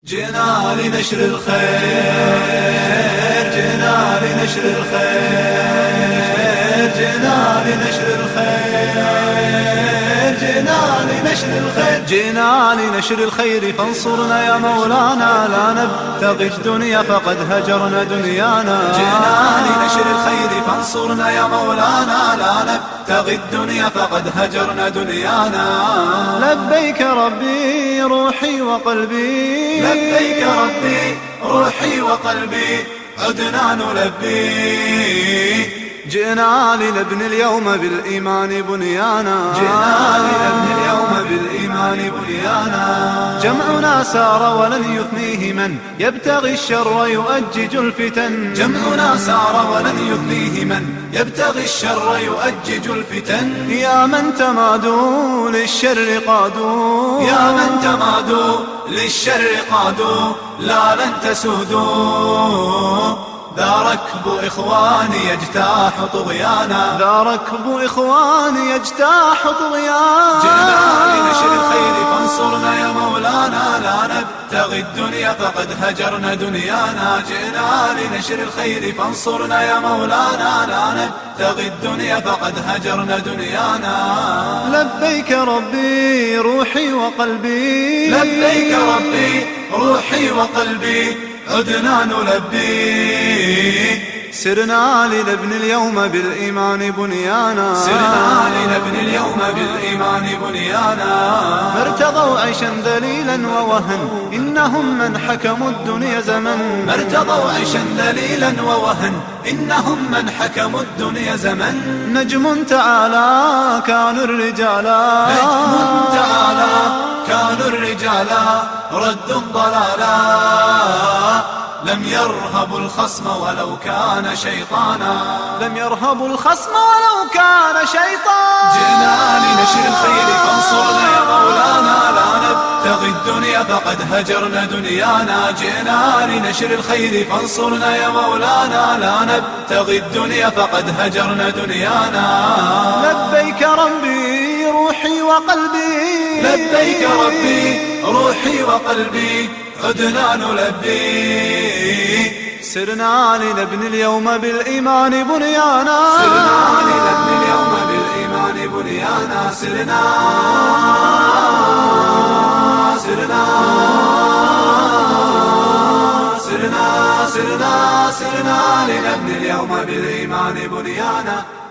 جئنا لنشر الخير، جئنا لنشر الخير، جئنا لنشر الخير، جئنا لنشر الخير، جئنا لنشر الخير فانصرنا يا مولانا، لا نبتغي الدنيا فقد هجرنا دنيانا. جئنا لنشر الخير فانصرنا يا مولانا، لا نبتغي الدنيا فقد هجرنا دنيانا. لبيك ربي روحي وقلبي، لبيك ربي روحي وقلبي، عدنا نلبي. جئنا لنبني اليوم بالإيمان بنيانا، جئنا لنبني اليوم بالإيمان بنيانا. جمعنا سار ولن يثنيه من يبتغي الشر يؤجج الفتن، جمعنا سار ولن يثنيه من يبتغي الشر يؤجج الفتن. يا من تمادوا للشر قادوا، يا من تمادوا للشر قادوا، لا لن تسودوا. ذا ركب إخواني يجتاح طغيانا، ذا ركب إخواني يجتاح طغيانا. جئنا لنشر الخير فانصرنا يا مولانا، لا نبتغي الدنيا فقد هجرنا دنيانا. جئنا لنشر الخير فانصرنا يا مولانا، لا نبتغي الدنيا فقد هجرنا دنيانا. لبيك ربي روحي وقلبي، لبيك ربي روحي وقلبي، عدنا نلبي. سرنا لنبني اليوم بالإيمان بنيانا، سرنا لنبني اليوم بالإيمان بنيانا. ما ارتضوا عيشا ذليلا ووهن، إنهم من حكموا الدنيا زمن. ما ارتضوا عيشا ذليلا ووهن، إنهم من حكموا الدنيا زمن. نجم تعالى كانوا الرجالا، نجم تعالى كانوا الرجالا، ردوا الضلالا. لم يرهبوا الخصم ولو كان شيطانا، لم يرهبوا الخصم ولو كان شيطانا. جئنا لنشر الخير فانصرنا يا مولانا، لا نبتغي الدنيا فقد هجرنا دنيانا. جئنا لنشر الخير فانصرنا يا مولانا، لا نبتغي الدنيا فقد هجرنا دنيانا. لبيك ربي روحي وقلبي، لبيك ربي روحي وقلبي، عدنا نلبي. سرنا لنبني اليوم بالإيمان بنيانا، سرنا لنبني اليوم بالإيمان بنيانا. سرنا سرنا سرنا سرنا سرنا لنبني اليوم بالإيمان بنيانا.